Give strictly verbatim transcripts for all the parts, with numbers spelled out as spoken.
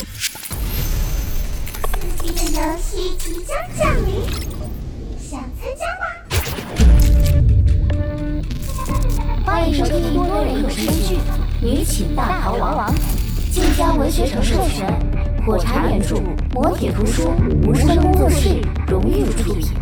刺激的游戏即将降临，想参加吗？ 欢迎收听多人有声剧《女寝大逃亡》，晋江文学城授权，火柴原著，磨铁图书，无声工作室荣誉出品。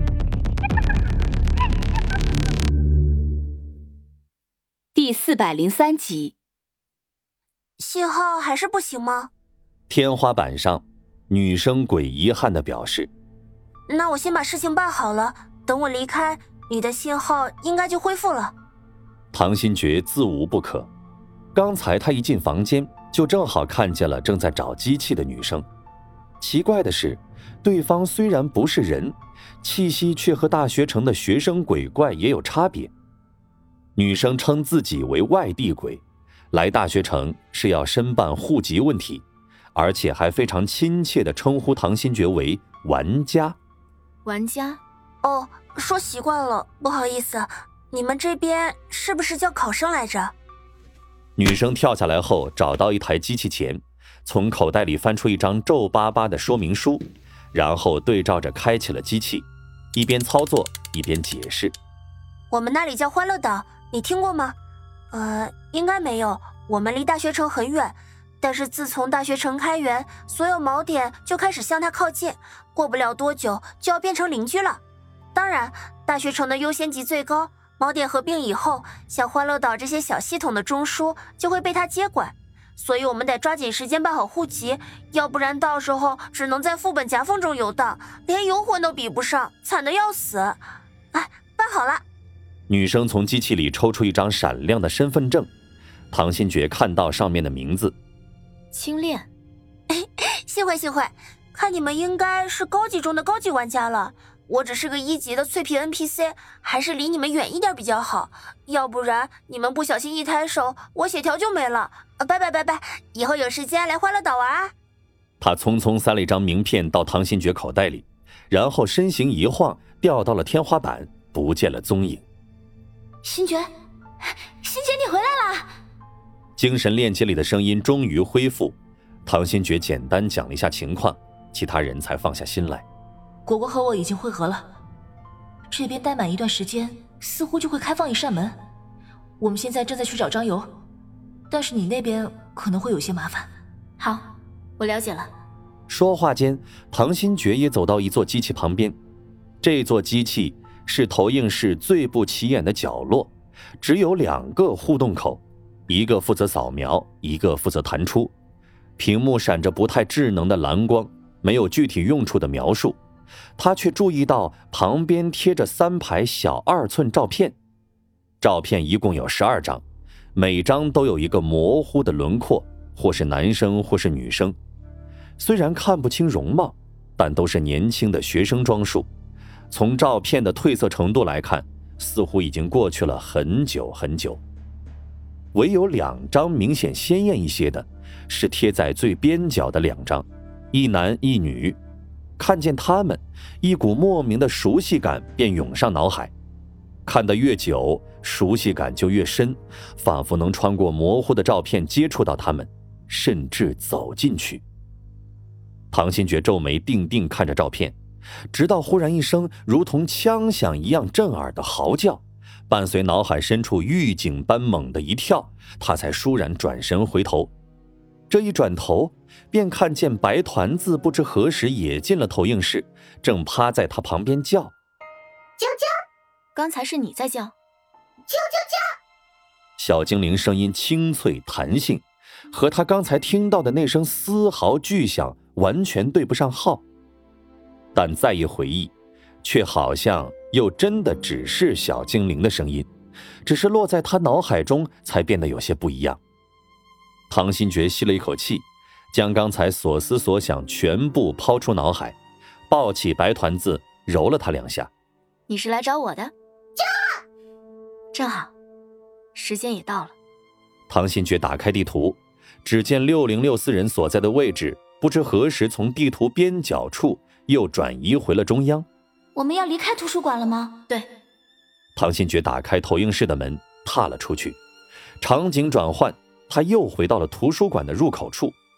第四百零三集。 信号还是不行吗？ 天花板上，女生鬼遗憾地表示：“ 那我先把事情办好了，等我离开，你的信号应该就恢复了。” 唐新觉自无不可。刚才他一进房间，就正好看见了正在找机器的女生。奇怪的是，对方虽然不是人，气息却和大学城的学生鬼怪也有差别。女生称自己为外地鬼，来大学城是要申办户籍问题，而且还非常亲切地称呼唐新觉为玩家。 玩家？ 哦，说习惯了，不好意思，你们这边是不是叫考生来着？ 女生跳下来后，找到一台机器前，从口袋里翻出一张皱巴巴的说明书，然后对照着开启了机器，一边操作一边解释：“ 我们那里叫欢乐岛，你听过吗？呃，应该没有，我们离大学城很远，但是自从大学城开园，所有锚点就开始向它靠近，过不了多久就要变成邻居了。当然，大学城的优先级最高，锚点合并以后，像欢乐岛这些小系统的中枢就会被它接管，所以我们得抓紧时间办好户籍，要不然到时候只能在副本夹缝中游荡，连游魂都比不上，惨得要死。哎，办好了。” 女生从机器里抽出一张闪亮的身份证，唐新觉看到上面的名字青恋。 幸会幸会，看你们应该是高级中的高级玩家了，我只是个一级的脆皮 N P C， 还是离你们远一点比较好，要不然你们不小心一抬手，我血条就没了。拜拜拜拜，以后有时间来欢乐岛玩啊。 他匆匆塞了一张名片到唐新觉口袋里，然后身形一晃，掉到了天花板，不见了踪影。 新觉，新觉你回来了！ 精神链接里的声音终于恢复，唐新觉简单讲了一下情况，其他人才放下心来。 果果和我已经会合了，这边待满一段时间，似乎就会开放一扇门。我们现在正在去找张游，但是你那边可能会有些麻烦。 好，我了解了。 说话间，唐新觉也走到一座机器旁边，这座机器是投影室最不起眼的角落，只有两个互动口，一个负责扫描，一个负责弹出。屏幕闪着不太智能的蓝光，没有具体用处的描述。他却注意到旁边贴着三排小二寸照片，照片一共有十二张，每张都有一个模糊的轮廓，或是男生或是女生。虽然看不清容貌，但都是年轻的学生装束。从照片的褪色程度来看，似乎已经过去了很久很久。唯有两张明显鲜艳一些的，是贴在最边角的两张，一男一女。看见他们，一股莫名的熟悉感便涌上脑海。看得越久，熟悉感就越深，仿佛能穿过模糊的照片接触到他们，甚至走进去。唐新觉皱眉定定看着照片，直到忽然一声如同枪响一样震耳的嚎叫，伴随脑海深处预警般猛的一跳，他才倏然转神回头。这一转头，便看见白团子不知何时也进了投影室，正趴在他旁边叫：“ 啾啾！” 刚才是你在叫？啾啾啾！ 小精灵声音清脆弹性，和他刚才听到的那声丝毫巨响完全对不上号。但再一回忆，却好像又真的只是小精灵的声音，只是落在他脑海中才变得有些不一样。唐新觉吸了一口气，将刚才所思所想全部抛出脑海，抱起白团子揉了他两下。 你是来找我的？正好，时间也到了。 唐新觉打开地图，只见六零六四人所在的位置不知何时从地图边角处又转移回了中央。 我们要离开图书馆了吗？ 对。 唐新觉打开投影室的门，踏了出去。场景转换，他又回到了图书馆的入口处。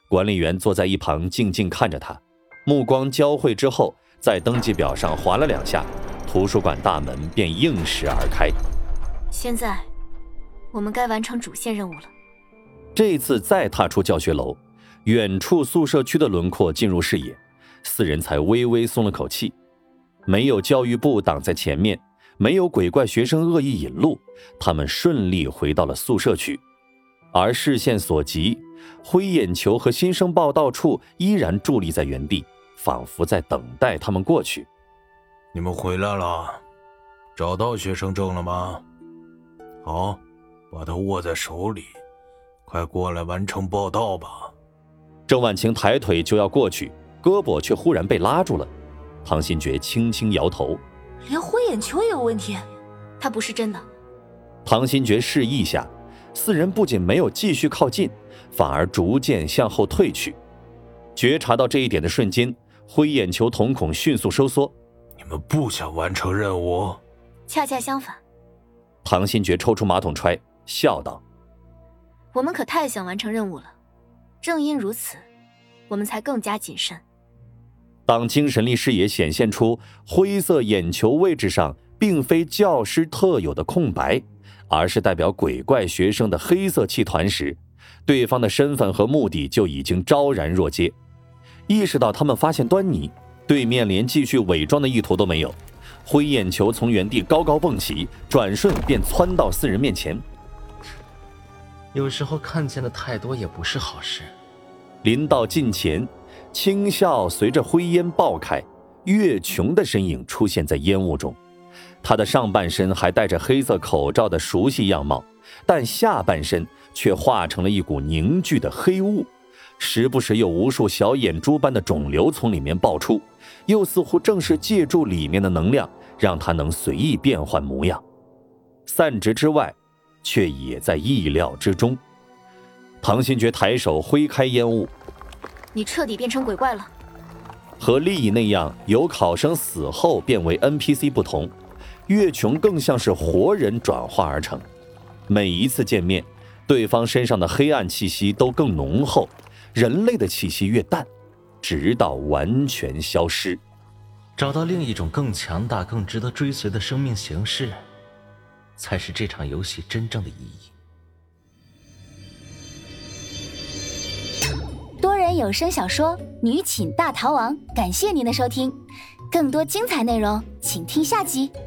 管理员坐在一旁静静看着他，目光交汇之后，在登记表上划了两下，图书馆大门便应时而开。 现在我们该完成主线任务了。 这次再踏出教学楼，远处宿舍区的轮廓进入视野，四人才微微松了口气。没有教育部挡在前面，没有鬼怪学生恶意引路，他们顺利回到了宿舍区。而视线所及，灰眼球和新生报到处依然伫立在原地，仿佛在等待他们过去。 你们回来了，找到学生证了吗？好，把它握在手里，快过来完成报到吧。 郑婉晴抬腿就要过去，胳膊却忽然被拉住了。唐新觉轻轻摇头， 连灰眼球也有问题？ 他不是真的。 唐新觉示意下，四人不仅没有继续靠近，反而逐渐向后退去。觉察到这一点的瞬间，灰眼球瞳孔迅速收缩。 你们不想完成任务？ 恰恰相反。 唐新觉抽出马桶揣，笑道： 我们可太想完成任务了，正因如此，我们才更加谨慎。 当精神力视野显现出灰色眼球位置上并非教师特有的空白，而是代表鬼怪学生的黑色气团时，对方的身份和目的就已经昭然若揭。意识到他们发现端倪，对面连继续伪装的意图都没有，灰眼球从原地高高蹦起，转瞬便窜到四人面前。 有时候看见的太多也不是好事。 临到近前，轻笑随着灰烟爆开，岳琼的身影出现在烟雾中。他的上半身还戴着黑色口罩的熟悉样貌，但下半身却化成了一股凝聚的黑雾，时不时有无数小眼珠般的肿瘤从里面爆出，又似乎正是借助里面的能量，让他能随意变换模样。散值之外，却也在意料之中。唐新觉抬手挥开烟雾， 你彻底变成鬼怪了。 和利益那样由考生死后变为 N P C 不同，岳琼更像是活人转化而成。每一次见面，对方身上的黑暗气息都更浓厚，人类的气息越淡，直到完全消失。 找到另一种更强大、更值得追随的生命形式，才是这场游戏真正的意义。 多人有声小说《女寝大逃亡》，感谢您的收听，更多精彩内容请听下集。